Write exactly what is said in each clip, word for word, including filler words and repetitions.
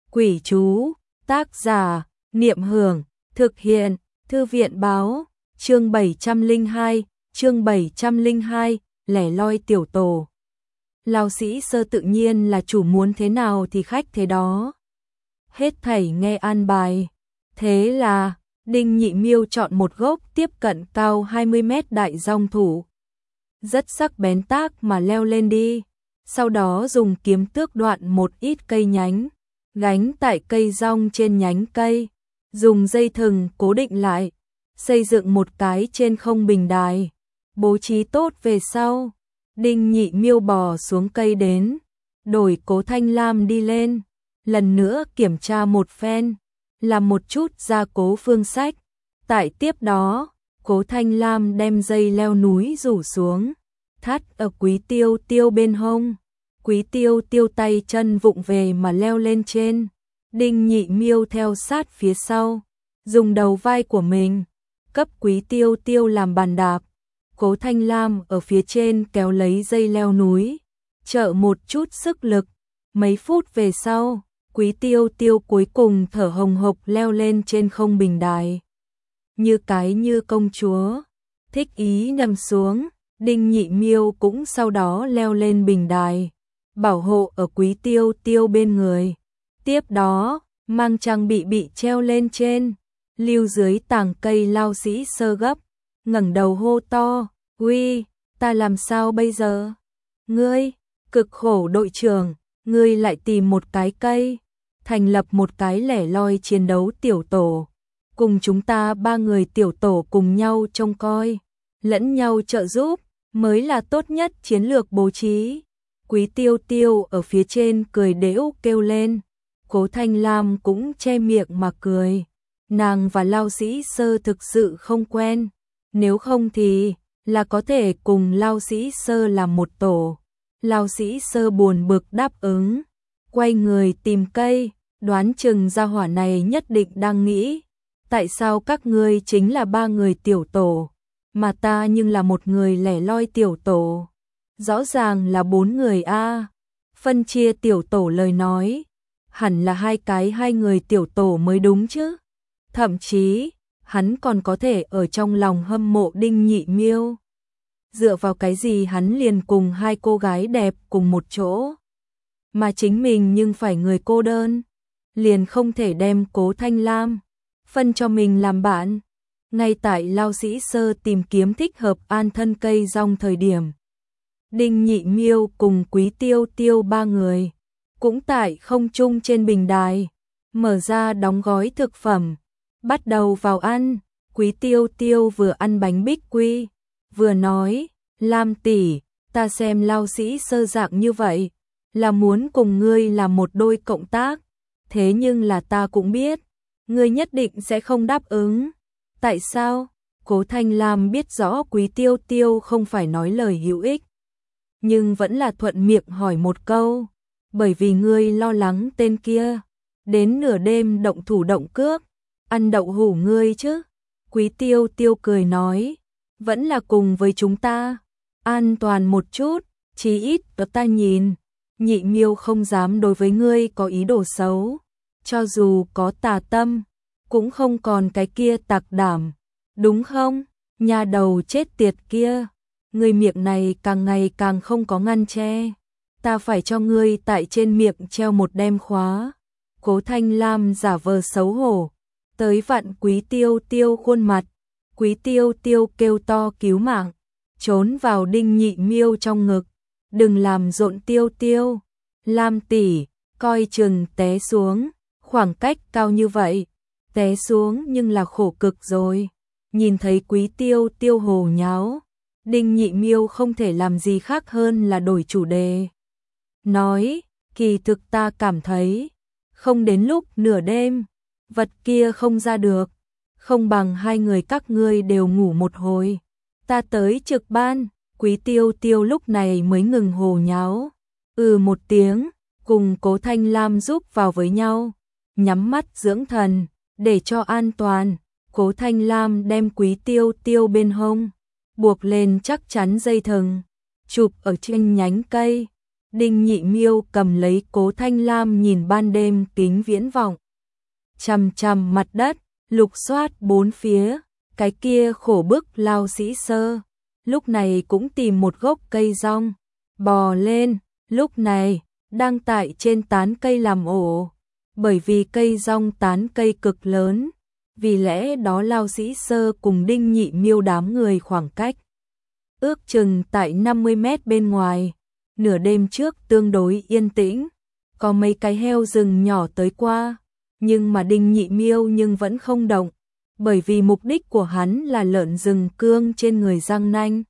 Quỷ chú, tác giả, Niệm Hưởng, thực hiện, Thư viện báo, chương bảy trăm lẻ hai, chương bảy trăm lẻ hai, lẻ loi tiểu tổ. Lão sĩ Sơ tự nhiên là chủ muốn thế nào thì khách thế đó. Hết thảy nghe an bài. Thế là, Đinh Nhị Miêu chọn một gốc tiếp cận cao hai mươi mét đại dong thủ. Rất sắc bén tác mà leo lên đi. Sau đó dùng kiếm tước đoạn một ít cây nhánh, gánh tại cây dong trên nhánh cây, dùng dây thừng cố định lại, xây dựng một cái trên không bình đài, bố trí tốt về sau. Đinh Nhị Miêu bò xuống cây đến, đổi Cố Thanh Lam đi lên, lần nữa kiểm tra một phen, làm một chút gia cố phương sách. Tại tiếp đó, Cố Thanh Lam đem dây leo núi rủ xuống, thắt ở Quý Tiêu Tiêu bên hông. Quý Tiêu Tiêu tay chân vụng về mà leo lên trên, Đinh Nhị Miêu theo sát phía sau, dùng đầu vai của mình cấp Quý Tiêu Tiêu làm bàn đạp. Cố Thanh Lam ở phía trên kéo lấy dây leo núi, trợ một chút sức lực. Mấy phút về sau, Quý Tiêu Tiêu cuối cùng thở hồng hộc leo lên trên không bình đài, như cái như công chúa, thích ý nằm xuống. Đinh Nhị Miêu cũng sau đó leo lên bình đài, bảo hộ ở Quý Tiêu Tiêu bên người. Tiếp đó, mang trang bị bị treo lên trên, lưu dưới tàng cây. Lão sĩ Sơ gấp, ngẩng đầu hô to, "Uy, ta làm sao bây giờ? Ngươi, cực khổ đội trưởng, ngươi lại tìm một cái cây, thành lập một cái lẻ loi chiến đấu tiểu tổ, cùng chúng ta ba người tiểu tổ cùng nhau trông coi, lẫn nhau trợ giúp, mới là tốt nhất chiến lược bố trí." Quý Tiêu Tiêu ở phía trên cười đễu kêu lên. Cố Thanh Lam cũng che miệng mà cười. Nàng và Lão sĩ Sơ thực sự không quen, nếu không thì là có thể cùng Lão sĩ Sơ làm một tổ. Lão sĩ Sơ buồn bực đáp ứng, quay người tìm cây, đoán chừng gia hỏa này nhất định đang nghĩ, tại sao các ngươi chính là ba người tiểu tổ, mà ta nhưng là một người lẻ loi tiểu tổ. Rõ ràng là bốn người a. Phân chia tiểu tổ lời nói, hẳn là hai cái hai người tiểu tổ mới đúng chứ. Thậm chí, hắn còn có thể ở trong lòng hâm mộ Đinh Nhị Miêu. Dựa vào cái gì hắn liền cùng hai cô gái đẹp cùng một chỗ, mà chính mình nhưng phải người cô đơn, liền không thể đem Cố Thanh Lam phân cho mình làm bạn. Ngay tại Lão sĩ Sơ tìm kiếm thích hợp an thân cây rong thời điểm, Đinh Nhị Miêu cùng Quý Tiêu Tiêu ba người cũng tại không trung trên bình đài, mở ra đóng gói thực phẩm, bắt đầu vào ăn. Quý Tiêu Tiêu vừa ăn bánh bích quy, vừa nói, "Lam tỷ, ta xem Lão sĩ Sơ dạng như vậy, là muốn cùng ngươi làm một đôi cộng tác, thế nhưng là ta cũng biết, ngươi nhất định sẽ không đáp ứng." "Tại sao?" Cố Thanh Lam biết rõ Quý Tiêu Tiêu không phải nói lời hữu ích, nhưng vẫn là thuận miệng hỏi một câu. "Bởi vì ngươi lo lắng tên kia đến nửa đêm động thủ động cước, ăn đậu hũ ngươi chứ." Quý Tiêu Tiêu cười nói, "Vẫn là cùng với chúng ta, an toàn một chút, chí ít có ta nhìn, Nhị Miêu không dám đối với ngươi có ý đồ xấu, cho dù có tà tâm, cũng không còn cái kia tạc đảm, đúng không? Nhà đầu chết tiệt kia, ngươi miệng này càng ngày càng không có ngăn che, ta phải cho ngươi tại trên miệng treo một đem khóa." Cố Thanh Lam giả vờ xấu hổ, tới vặn Quý Tiêu Tiêu khuôn mặt. Quý Tiêu Tiêu kêu to cứu mạng, trốn vào Đinh Nhị Miêu trong ngực. "Đừng làm rộn Tiêu Tiêu, Lam tỷ, coi chừng té xuống, khoảng cách cao như vậy, té xuống nhưng là khổ cực rồi." Nhìn thấy Quý Tiêu Tiêu hồ nháo, Đinh Nhị Miêu không thể làm gì khác hơn là đổi chủ đề. Nói, "Kỳ thực ta cảm thấy, không đến lúc nửa đêm, vật kia không ra được, không bằng hai người các ngươi đều ngủ một hồi, ta tới trực ban." Quý Tiêu Tiêu lúc này mới ngừng hồ nháo, ừ một tiếng, cùng Cố Thanh Lam giúp vào với nhau, nhắm mắt dưỡng thần, để cho an toàn. Cố Thanh Lam đem Quý Tiêu Tiêu bên hông buộc lên chắc chắn dây thừng, chụp ở trên nhánh cây, Đinh Nhị Miêu cầm lấy Cố Thanh Lam nhìn ban đêm kính viễn vọng. Chằm chằm mặt đất, lục soát bốn phía, cái kia khổ bức Lao Sĩ Sơ. Lúc này cũng tìm một gốc cây rong, bò lên, lúc này, đang tại trên tán cây làm ổ. Bởi vì cây rong tán cây cực lớn, vì lẽ đó Lao Sĩ Sơ cùng Đinh Nhị Miêu đám người khoảng cách ước chừng tại năm mươi mét bên ngoài. Nửa đêm trước tương đối yên tĩnh, có mấy cái heo rừng nhỏ tới qua, nhưng mà Đinh Nhị Miêu nhưng vẫn không động, bởi vì mục đích của hắn là lợn rừng cương trên người răng nanh,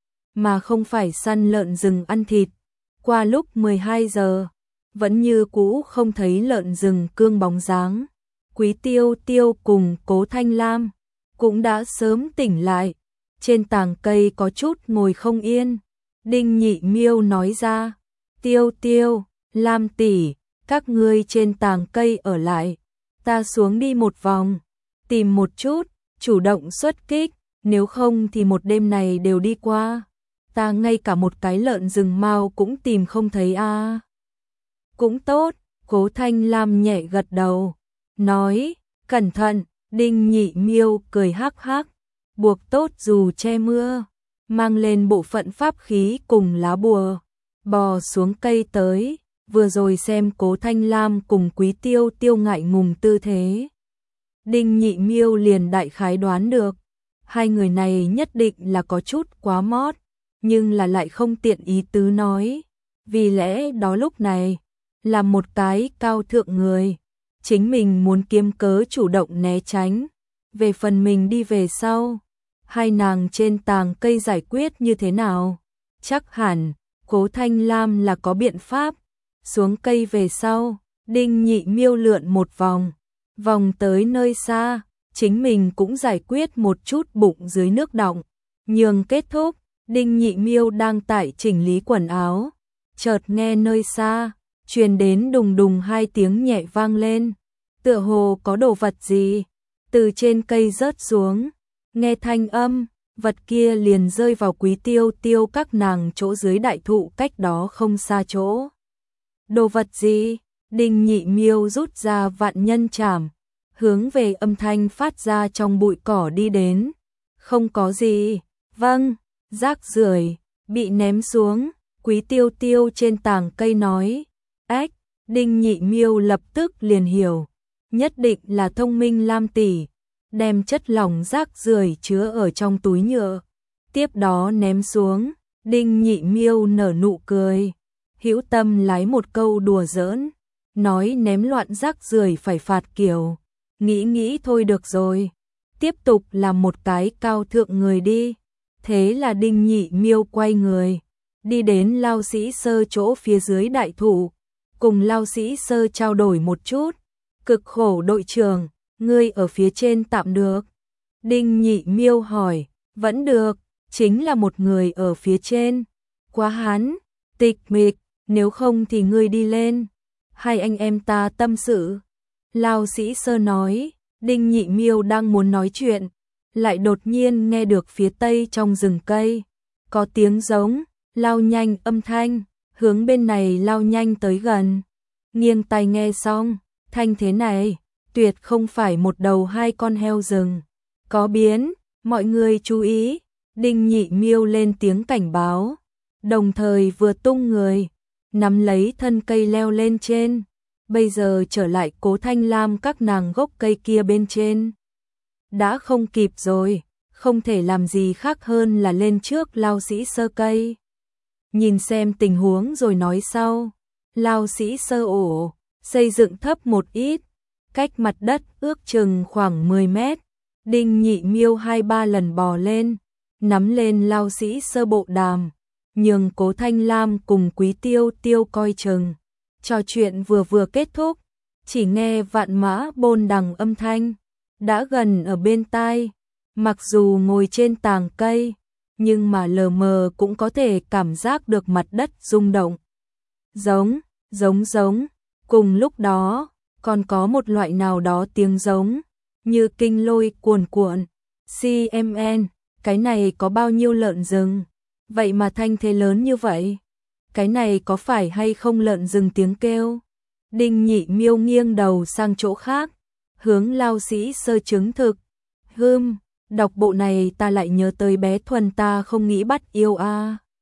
mà không phải săn lợn rừng ăn thịt. Qua lúc mười hai giờ, vẫn như cũ không thấy lợn rừng cương bóng dáng. Quý Tiêu Tiêu cùng Cố Thanh Lam cũng đã sớm tỉnh lại, trên tàng cây có chút ngồi không yên. Đinh Nhị Miêu nói ra, Tiêu Tiêu, Lam tỷ, các ngươi trên tàng cây ở lại, ta xuống đi một vòng, tìm một chút, chủ động xuất kích, nếu không thì một đêm này đều đi qua, ta ngay cả một cái lợn rừng mao cũng tìm không thấy a. À. Cũng tốt, Cố Thanh Lam nhẹ gật đầu, nói, cẩn thận. Đinh Nhị Miêu cười hắc hắc, buộc tốt dù che mưa, mang lên bộ phận pháp khí cùng lá bùa, bò xuống cây tới, vừa rồi xem Cố Thanh Lam cùng Quý Tiêu Tiêu ngại ngùng tư thế. Đinh Nhị Miêu liền đại khái đoán được, hai người này nhất định là có chút quá mót, nhưng là lại không tiện ý tứ nói, vì lẽ đó lúc này, là một cái cao thượng người, chính mình muốn kiếm cớ chủ động né tránh, về phần mình đi về sau. Hai nàng trên tàng cây giải quyết như thế nào? Chắc hẳn, Cố Thanh Lam là có biện pháp. Xuống cây về sau, Đinh Nhị Miêu lượn một vòng, vòng tới nơi xa, chính mình cũng giải quyết một chút bụng dưới nước đọng. Nhường kết thúc, Đinh Nhị Miêu đang tại chỉnh lý quần áo, chợt nghe nơi xa, truyền đến đùng đùng hai tiếng nhẹ vang lên, tựa hồ có đồ vật gì từ trên cây rớt xuống. Nghe thanh âm, vật kia liền rơi vào Quý Tiêu Tiêu các nàng chỗ dưới đại thụ cách đó không xa chỗ. Đồ vật gì? Đinh Nhị Miêu rút ra vạn nhân trảm, hướng về âm thanh phát ra trong bụi cỏ đi đến. Không có gì. Vâng, rác rưởi bị ném xuống. Quý Tiêu Tiêu trên tàng cây nói. Ách, Đinh Nhị Miêu lập tức liền hiểu, nhất định là thông minh Lam tỷ, đem chất lỏng rác rưởi chứa ở trong túi nhựa, tiếp đó ném xuống. Đinh Nhị Miêu nở nụ cười, hữu tâm lái một câu đùa giỡn, nói ném loạn rác rưởi phải phạt kiểu, nghĩ nghĩ thôi được rồi, tiếp tục làm một cái cao thượng người đi. Thế là Đinh Nhị Miêu quay người, đi đến Lao Sĩ Sơ chỗ phía dưới đại thụ, cùng Lao Sĩ Sơ trao đổi một chút. Cực khổ đội trưởng, ngươi ở phía trên tạm được? Đinh Nhị Miêu hỏi. Vẫn được, chính là một người ở phía trên. Quá hán, tịch mịch, nếu không thì ngươi đi lên. Hai anh em ta tâm sự. Lao Sĩ Sơ nói. Đinh Nhị Miêu đang muốn nói chuyện, lại đột nhiên nghe được phía tây trong rừng cây có tiếng giống, lao nhanh âm thanh, hướng bên này lao nhanh tới gần. Nghiêng tai nghe xong, thanh thế này, tuyệt không phải một đầu hai con heo rừng. Có biến, mọi người chú ý. Đinh Nhị Miêu lên tiếng cảnh báo, đồng thời vừa tung người, nắm lấy thân cây leo lên trên. Bây giờ trở lại Cố Thanh Lam các nàng gốc cây kia bên trên. Đã không kịp rồi, không thể làm gì khác hơn là lên trước Lao Sĩ Sơ cây. Nhìn xem tình huống rồi nói sau. Lao Sĩ Sơ ổ, xây dựng thấp một ít, cách mặt đất ước chừng khoảng mười mét. Đinh Nhị Miêu hai ba lần bò lên, nắm lên Lao Sĩ Sơ bộ đàm, nhường Cố Thanh Lam cùng Quý Tiêu Tiêu coi chừng. Trò chuyện vừa vừa kết thúc, chỉ nghe vạn mã bôn đằng âm thanh, đã gần ở bên tai. Mặc dù ngồi trên tàng cây, nhưng mà lờ mờ cũng có thể cảm giác được mặt đất rung động. Giống, giống giống, cùng lúc đó, còn có một loại nào đó tiếng giống, như kinh lôi cuồn cuộn. xê em en, cái này có bao nhiêu lợn rừng, vậy mà thanh thế lớn như vậy. cái này có phải hay không lợn rừng tiếng kêu? Đinh Nhị Miêu nghiêng đầu sang chỗ khác, hướng Lao Sĩ Sơ chứng thực. Hừm, đọc bộ này ta lại nhớ tới bé Thuần ta không nghĩ bắt yêu a.